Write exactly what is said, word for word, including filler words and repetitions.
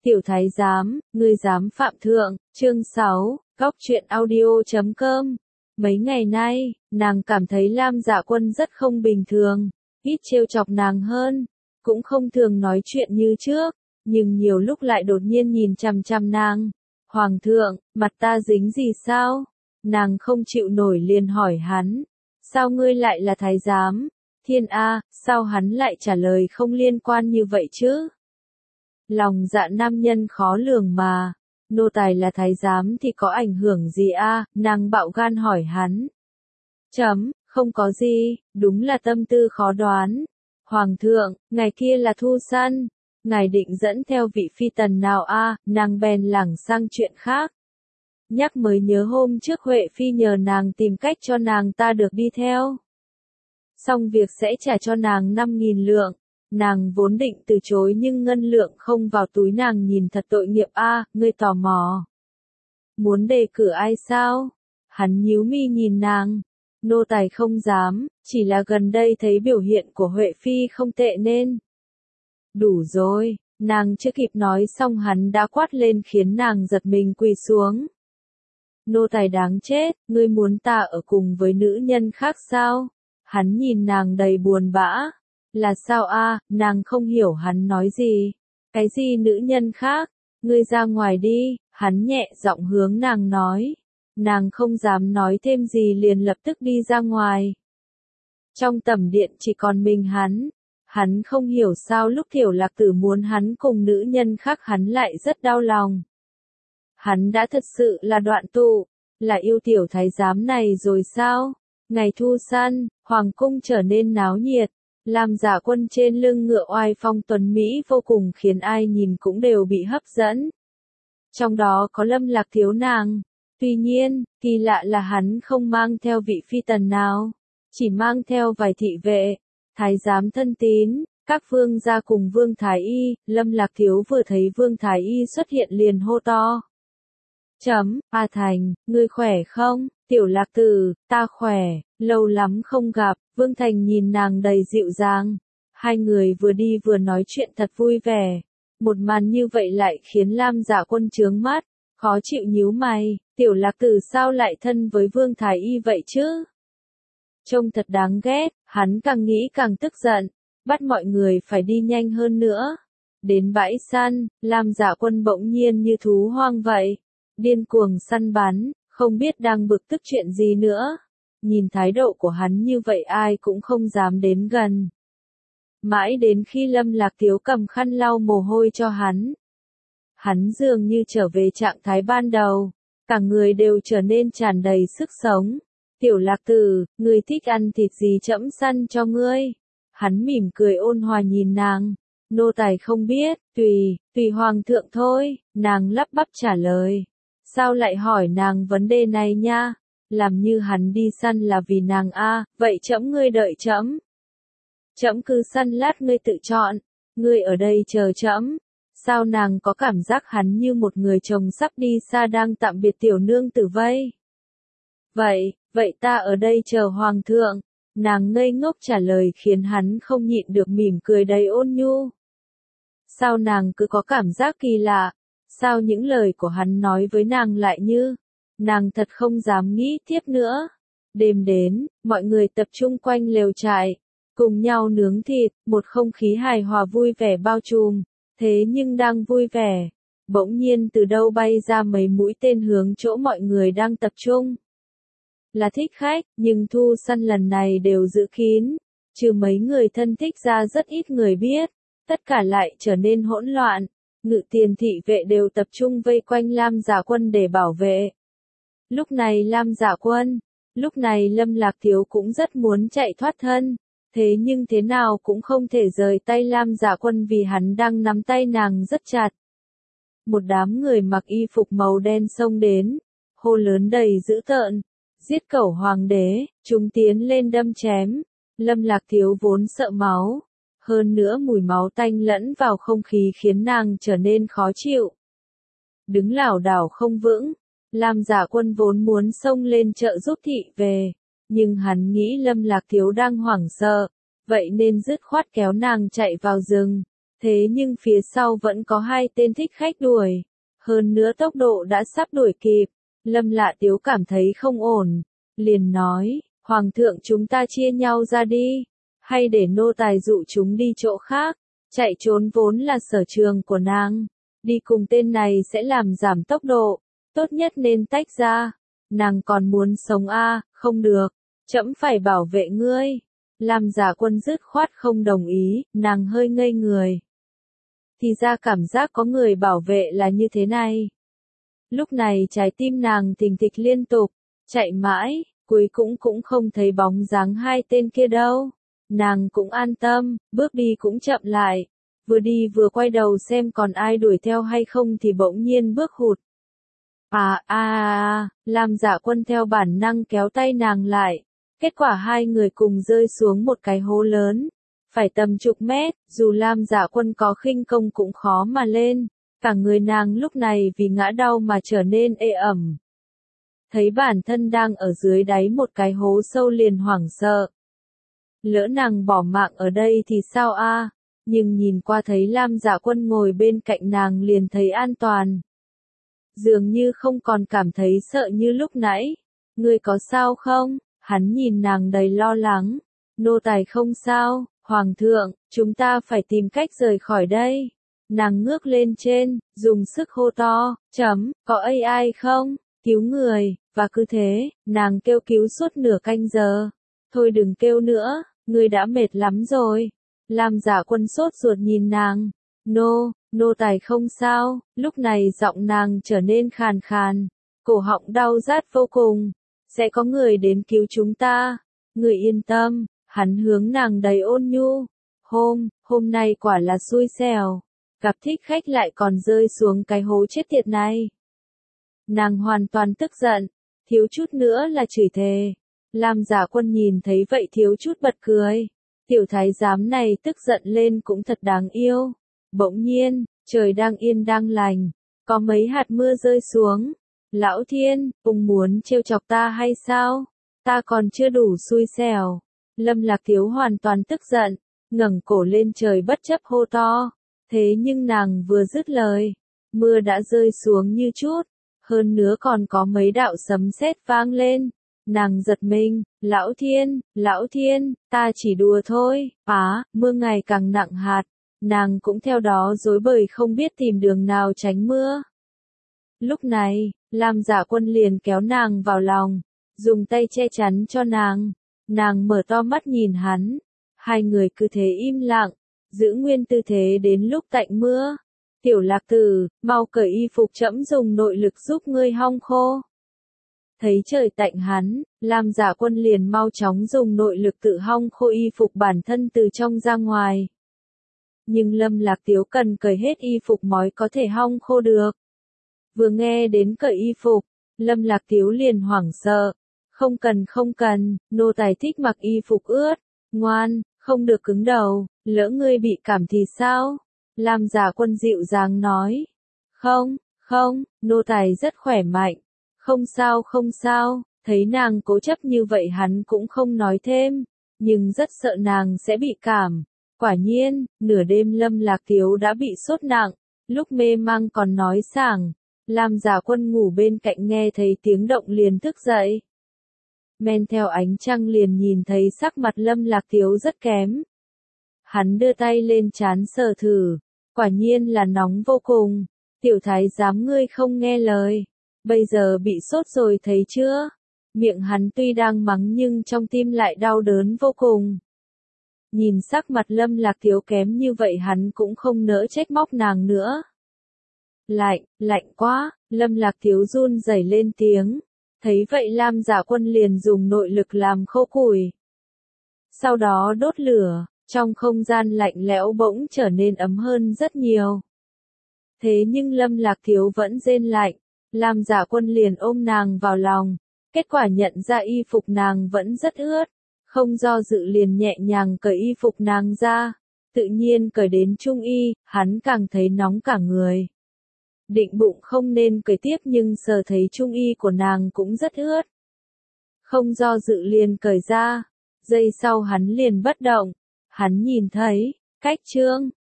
Tiểu thái giám, ngươi dám phạm thượng, chương sáu, góc truyện audio chấm com. Mấy ngày nay, nàng cảm thấy Lam Dạ Quân rất không bình thường, ít trêu chọc nàng hơn, cũng không thường nói chuyện như trước, nhưng nhiều lúc lại đột nhiên nhìn chằm chằm nàng. Hoàng thượng, mặt ta dính gì sao? Nàng không chịu nổi liền hỏi hắn, sao ngươi lại là thái giám? Thiên A, sao hắn lại trả lời không liên quan như vậy chứ? Lòng dạ nam nhân khó lường mà, nô tài là thái giám thì có ảnh hưởng gì a? Nàng bạo gan hỏi hắn. Chấm, không có gì, đúng là tâm tư khó đoán. Hoàng thượng, ngày kia là thu săn, ngài định dẫn theo vị phi tần nào a? Nàng bèn lảng sang chuyện khác. Nhắc mới nhớ hôm trước Huệ Phi nhờ nàng tìm cách cho nàng ta được đi theo. Xong việc sẽ trả cho nàng năm nghìn lượng. Nàng vốn định từ chối nhưng ngân lượng không vào túi nàng nhìn thật tội nghiệp a, à, ngươi tò mò. Muốn đề cử ai sao? Hắn nhíu mi nhìn nàng. Nô tài không dám, chỉ là gần đây thấy biểu hiện của Huệ Phi không tệ nên. Đủ rồi, nàng chưa kịp nói xong hắn đã quát lên khiến nàng giật mình quỳ xuống. Nô tài đáng chết, ngươi muốn ta ở cùng với nữ nhân khác sao? Hắn nhìn nàng đầy buồn bã. Là sao a? À, nàng không hiểu hắn nói gì. Cái gì nữ nhân khác? Ngươi ra ngoài đi, hắn nhẹ giọng hướng nàng nói. Nàng không dám nói thêm gì liền lập tức đi ra ngoài. Trong tẩm điện chỉ còn mình hắn. Hắn không hiểu sao lúc Tiểu Lạc Tử muốn hắn cùng nữ nhân khác hắn lại rất đau lòng. Hắn đã thật sự là đoạn tụ, là yêu tiểu thái giám này rồi sao? Ngày thu săn, hoàng cung trở nên náo nhiệt. Lam Dạ Quân trên lưng ngựa oai phong tuấn Mỹ vô cùng khiến ai nhìn cũng đều bị hấp dẫn. Trong đó có Lâm Lạc thiếu nàng. Tuy nhiên, kỳ lạ là hắn không mang theo vị phi tần nào. Chỉ mang theo vài thị vệ, thái giám thân tín, các vương gia cùng Vương Thái Y. Lâm Lạc thiếu vừa thấy Vương Thái Y xuất hiện liền hô to. Chấm, A Thành, ngươi khỏe không? Tiểu Lạc Tử, ta khỏe, lâu lắm không gặp. Vương Thành nhìn nàng đầy dịu dàng. Hai người vừa đi vừa nói chuyện thật vui vẻ. Một màn như vậy lại khiến Lam Dạ Quân trướng mắt, khó chịu nhíu mày. Tiểu Lạc Tử sao lại thân với Vương Thái Y vậy chứ? Trông thật đáng ghét, hắn càng nghĩ càng tức giận, bắt mọi người phải đi nhanh hơn nữa. Đến bãi săn, Lam Dạ Quân bỗng nhiên như thú hoang vậy, điên cuồng săn bắn, không biết đang bực tức chuyện gì nữa. Nhìn thái độ của hắn như vậy ai cũng không dám đến gần. Mãi đến khi Lâm Lạc thiếu cầm khăn lau mồ hôi cho hắn. Hắn dường như trở về trạng thái ban đầu, cả người đều trở nên tràn đầy sức sống. Tiểu Lạc Tử, ngươi thích ăn thịt gì trẫm săn cho ngươi? Hắn mỉm cười ôn hòa nhìn nàng. Nô tài không biết, tùy, tùy hoàng thượng thôi, nàng lắp bắp trả lời. Sao lại hỏi nàng vấn đề này nha? Làm như hắn đi săn là vì nàng a, à, vậy trẫm ngươi đợi trẫm. Trẫm cứ săn lát ngươi tự chọn, ngươi ở đây chờ trẫm. Sao nàng có cảm giác hắn như một người chồng sắp đi xa đang tạm biệt tiểu nương tử vây? Vậy, vậy ta ở đây chờ hoàng thượng. Nàng ngây ngốc trả lời khiến hắn không nhịn được mỉm cười đầy ôn nhu. Sao nàng cứ có cảm giác kỳ lạ? Sao những lời của hắn nói với nàng lại như... Nàng thật không dám nghĩ tiếp nữa. Đêm đến, mọi người tập trung quanh lều trại, cùng nhau nướng thịt, một không khí hài hòa vui vẻ bao trùm. Thế nhưng đang vui vẻ, bỗng nhiên từ đâu bay ra mấy mũi tên hướng chỗ mọi người đang tập trung. Là thích khách, nhưng thu săn lần này đều giữ kín, trừ mấy người thân thích ra rất ít người biết, tất cả lại trở nên hỗn loạn. Ngự tiền thị vệ đều tập trung vây quanh Lam Dạ Quân để bảo vệ. Lúc này Lam Dạ Quân, lúc này Lâm Lạc thiếu cũng rất muốn chạy thoát thân, thế nhưng thế nào cũng không thể rời tay Lam Dạ Quân vì hắn đang nắm tay nàng rất chặt. Một đám người mặc y phục màu đen xông đến, hô lớn đầy dữ tợn, giết cẩu hoàng đế, chúng tiến lên đâm chém. Lâm Lạc thiếu vốn sợ máu, hơn nữa mùi máu tanh lẫn vào không khí khiến nàng trở nên khó chịu. Đứng lảo đảo không vững. Lam Dạ Quân vốn muốn xông lên trợ giúp thị về, nhưng hắn nghĩ Lâm Lạc thiếu đang hoảng sợ, vậy nên dứt khoát kéo nàng chạy vào rừng. Thế nhưng phía sau vẫn có hai tên thích khách đuổi. Hơn nữa tốc độ đã sắp đuổi kịp. Lâm Lạ Tiếu cảm thấy không ổn. Liền nói, Hoàng thượng chúng ta chia nhau ra đi. Hay để nô tài dụ chúng đi chỗ khác. Chạy trốn vốn là sở trường của nàng. Đi cùng tên này sẽ làm giảm tốc độ. Tốt nhất nên tách ra. Nàng còn muốn sống a à, không được. Trẫm phải bảo vệ ngươi. Lam Giả Quân dứt khoát không đồng ý, nàng hơi ngây người. Thì ra cảm giác có người bảo vệ là như thế này. Lúc này trái tim nàng thình thịch liên tục, chạy mãi, cuối cũng cũng không thấy bóng dáng hai tên kia đâu. Nàng cũng an tâm, bước đi cũng chậm lại. Vừa đi vừa quay đầu xem còn ai đuổi theo hay không thì bỗng nhiên bước hụt. À à à, Lam Dạ Quân theo bản năng kéo tay nàng lại. Kết quả hai người cùng rơi xuống một cái hố lớn. Phải tầm chục mét, dù Lam Dạ Quân có khinh công cũng khó mà lên. Cả người nàng lúc này vì ngã đau mà trở nên ê ẩm. Thấy bản thân đang ở dưới đáy một cái hố sâu liền hoảng sợ. Lỡ nàng bỏ mạng ở đây thì sao a? Nhưng nhìn qua thấy Lam Dạ Quân ngồi bên cạnh nàng liền thấy an toàn. Dường như không còn cảm thấy sợ như lúc nãy. Ngươi có sao không? Hắn nhìn nàng đầy lo lắng. Nô tài không sao, Hoàng thượng, chúng ta phải tìm cách rời khỏi đây. Nàng ngước lên trên, dùng sức hô to, chấm, có a i không? Cứu người, và cứ thế, nàng kêu cứu suốt nửa canh giờ. Thôi đừng kêu nữa, ngươi đã mệt lắm rồi. Lam Giả Quân sốt ruột nhìn nàng. Nô, nô tài không sao, lúc này giọng nàng trở nên khàn khàn. Cổ họng đau rát vô cùng. Sẽ có người đến cứu chúng ta. Người yên tâm, hắn hướng nàng đầy ôn nhu. Hôm, hôm nay quả là xui xẻo. Gặp thích khách lại còn rơi xuống cái hố chết tiệt này. Nàng hoàn toàn tức giận, thiếu chút nữa là chửi thề. Lam Giả Quân nhìn thấy vậy thiếu chút bật cười. Tiểu thái giám này tức giận lên cũng thật đáng yêu. Bỗng nhiên, trời đang yên đang lành, có mấy hạt mưa rơi xuống. Lão Thiên, ông muốn trêu chọc ta hay sao? Ta còn chưa đủ xui xẻo. Lâm Lạc Thiếu hoàn toàn tức giận, ngẩng cổ lên trời bất chấp hô to. Thế nhưng nàng vừa dứt lời, mưa đã rơi xuống như chút, hơn nữa còn có mấy đạo sấm sét vang lên. Nàng giật mình, Lão Thiên, Lão Thiên, ta chỉ đùa thôi. Á, mưa ngày càng nặng hạt, nàng cũng theo đó rối bời không biết tìm đường nào tránh mưa. Lúc này, Lam Giả Quân liền kéo nàng vào lòng, dùng tay che chắn cho nàng. Nàng mở to mắt nhìn hắn, hai người cứ thế im lặng, giữ nguyên tư thế đến lúc tạnh mưa. Tiểu Lạc Tử, mau cởi y phục trẫm dùng nội lực giúp ngươi hong khô. Thấy trời tạnh hắn, Lam Giả Quân liền mau chóng dùng nội lực tự hong khô y phục bản thân từ trong ra ngoài. Nhưng Lâm Lạc Tiếu cần cởi hết y phục mới có thể hong khô được. Vừa nghe đến cởi y phục, Lâm Lạc Tiếu liền hoảng sợ. Không cần không cần, nô tài thích mặc y phục ướt. Ngoan, không được cứng đầu, lỡ ngươi bị cảm thì sao? Lam Giả Quân dịu dàng nói. Không, không, nô tài rất khỏe mạnh. Không sao không sao, thấy nàng cố chấp như vậy hắn cũng không nói thêm. Nhưng rất sợ nàng sẽ bị cảm. Quả nhiên, nửa đêm Lâm Lạc Tiếu đã bị sốt nặng. Lúc mê mang còn nói sảng. Lam Giả Quân ngủ bên cạnh nghe thấy tiếng động liền thức dậy. Men theo ánh trăng liền nhìn thấy sắc mặt Lâm Lạc Tiếu rất kém. Hắn đưa tay lên trán sờ thử, quả nhiên là nóng vô cùng. Tiểu thái giám ngươi không nghe lời, bây giờ bị sốt rồi thấy chưa? Miệng hắn tuy đang mắng nhưng trong tim lại đau đớn vô cùng. Nhìn sắc mặt Lâm Lạc Tiếu kém như vậy hắn cũng không nỡ trách móc nàng nữa. Lạnh, lạnh quá, Lâm Lạc Tiếu run rẩy lên tiếng. Thấy vậy Lam Giả Quân liền dùng nội lực làm khô củi. Sau đó đốt lửa, trong không gian lạnh lẽo bỗng trở nên ấm hơn rất nhiều. Thế nhưng Lâm Lạc Thiếu vẫn rên lạnh, Lam Giả Quân liền ôm nàng vào lòng. Kết quả nhận ra y phục nàng vẫn rất ướt, không do dự liền nhẹ nhàng cởi y phục nàng ra. Tự nhiên cởi đến trung y, hắn càng thấy nóng cả người. Định bụng không nên cởi tiếp nhưng sờ thấy trung y của nàng cũng rất ướt. Không do dự liền cởi ra. Giây sau hắn liền bất động. Hắn nhìn thấy, cách trương,